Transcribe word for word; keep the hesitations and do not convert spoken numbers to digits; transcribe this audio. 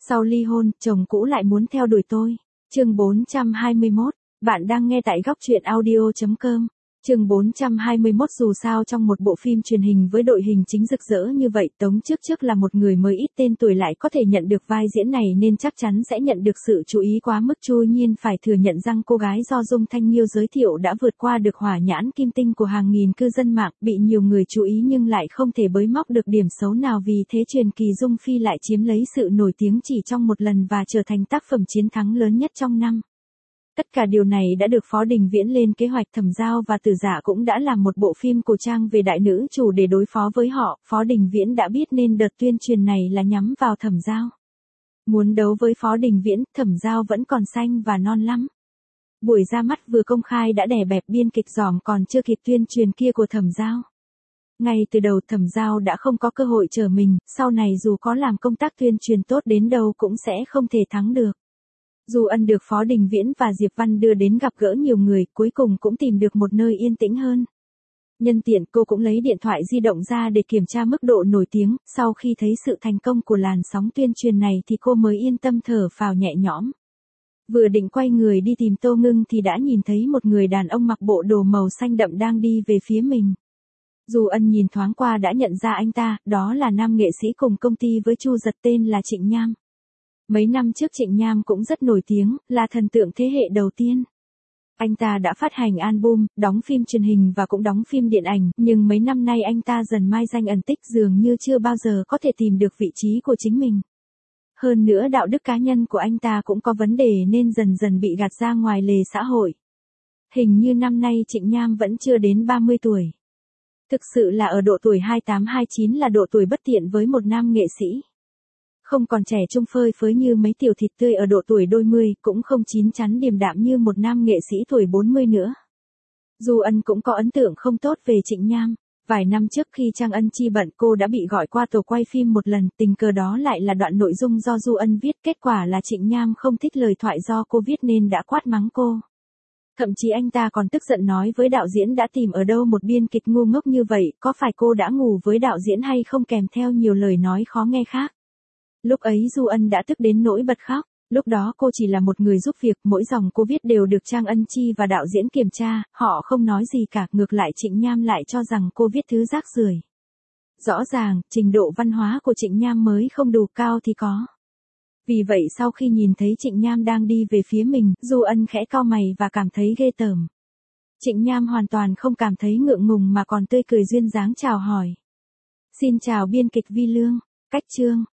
Sau ly hôn, chồng cũ lại muốn theo đuổi tôi. Chương bốn trăm hai mươi mốt, bạn đang nghe tại góc truyện audio chấm com. Chương bốn trăm hai mươi mốt dù sao trong một bộ phim truyền hình với đội hình chính rực rỡ như vậy, Tống Trước Trước là một người mới ít tên tuổi lại có thể nhận được vai diễn này nên chắc chắn sẽ nhận được sự chú ý quá mức. Chu Nhiên phải thừa nhận rằng cô gái do Dung Thanh Nghiêu giới thiệu đã vượt qua được hỏa nhãn kim tinh của hàng nghìn cư dân mạng, bị nhiều người chú ý nhưng lại không thể bới móc được điểm xấu nào, vì thế truyền kỳ Dung Phi lại chiếm lấy sự nổi tiếng chỉ trong một lần và trở thành tác phẩm chiến thắng lớn nhất trong năm. Tất cả điều này đã được Phó Đình Viễn lên kế hoạch. Thẩm Giao và Tử Dạ cũng đã làm một bộ phim cổ trang về đại nữ chủ để đối phó với họ. Phó Đình Viễn đã biết nên đợt tuyên truyền này là nhắm vào Thẩm Giao. Muốn đấu với Phó Đình Viễn, Thẩm Giao vẫn còn xanh và non lắm. Buổi ra mắt vừa công khai đã đè bẹp biên kịch giòm còn chưa kịp tuyên truyền kia của Thẩm Giao. Ngay từ đầu Thẩm Giao đã không có cơ hội trở mình, sau này dù có làm công tác tuyên truyền tốt đến đâu cũng sẽ không thể thắng được. Du Ân được Phó Đình Viễn và Diệp Văn đưa đến gặp gỡ nhiều người, cuối cùng cũng tìm được một nơi yên tĩnh hơn. Nhân tiện cô cũng lấy điện thoại di động ra để kiểm tra mức độ nổi tiếng, sau khi thấy sự thành công của làn sóng tuyên truyền này thì cô mới yên tâm thở phào nhẹ nhõm. Vừa định quay người đi tìm Tô Ngưng thì đã nhìn thấy một người đàn ông mặc bộ đồ màu xanh đậm đang đi về phía mình. Du Ân nhìn thoáng qua đã nhận ra anh ta, đó là nam nghệ sĩ cùng công ty với Chu Giật tên là Trịnh Nham. Mấy năm trước Trịnh Nham cũng rất nổi tiếng, là thần tượng thế hệ đầu tiên. Anh ta đã phát hành album, đóng phim truyền hình và cũng đóng phim điện ảnh, nhưng mấy năm nay anh ta dần mai danh ẩn tích, dường như chưa bao giờ có thể tìm được vị trí của chính mình. Hơn nữa đạo đức cá nhân của anh ta cũng có vấn đề nên dần dần bị gạt ra ngoài lề xã hội. Hình như năm nay Trịnh Nham vẫn chưa đến ba mươi tuổi. Thực sự là ở độ tuổi hai mươi tám hai mươi chín là độ tuổi bất tiện với một nam nghệ sĩ. Không còn trẻ trung phơi phới như mấy tiểu thịt tươi ở độ tuổi đôi mươi, cũng không chín chắn điềm đạm như một nam nghệ sĩ tuổi bốn mươi nữa. Du Ân cũng có ấn tượng không tốt về Trịnh Nham. Vài năm trước khi Trang Ân Chi bận cô đã bị gọi qua tổ quay phim một lần, tình cờ đó lại là đoạn nội dung do Du Ân viết, kết quả là Trịnh Nham không thích lời thoại do cô viết nên đã quát mắng cô. Thậm chí anh ta còn tức giận nói với đạo diễn đã tìm ở đâu một biên kịch ngu ngốc như vậy, có phải cô đã ngủ với đạo diễn hay không, kèm theo nhiều lời nói khó nghe khác. Lúc ấy Du Ân đã tức đến nỗi bật khóc, lúc đó cô chỉ là một người giúp việc, mỗi dòng cô viết đều được Trang Ân Chi và đạo diễn kiểm tra, họ không nói gì cả, ngược lại Trịnh Nham lại cho rằng cô viết thứ rác rưởi. Rõ ràng, trình độ văn hóa của Trịnh Nham mới không đủ cao thì có. Vì vậy sau khi nhìn thấy Trịnh Nham đang đi về phía mình, Du Ân khẽ cau mày và cảm thấy ghê tởm. Trịnh Nham hoàn toàn không cảm thấy ngượng ngùng mà còn tươi cười duyên dáng chào hỏi. Xin chào biên kịch Vi Lương, cách chương.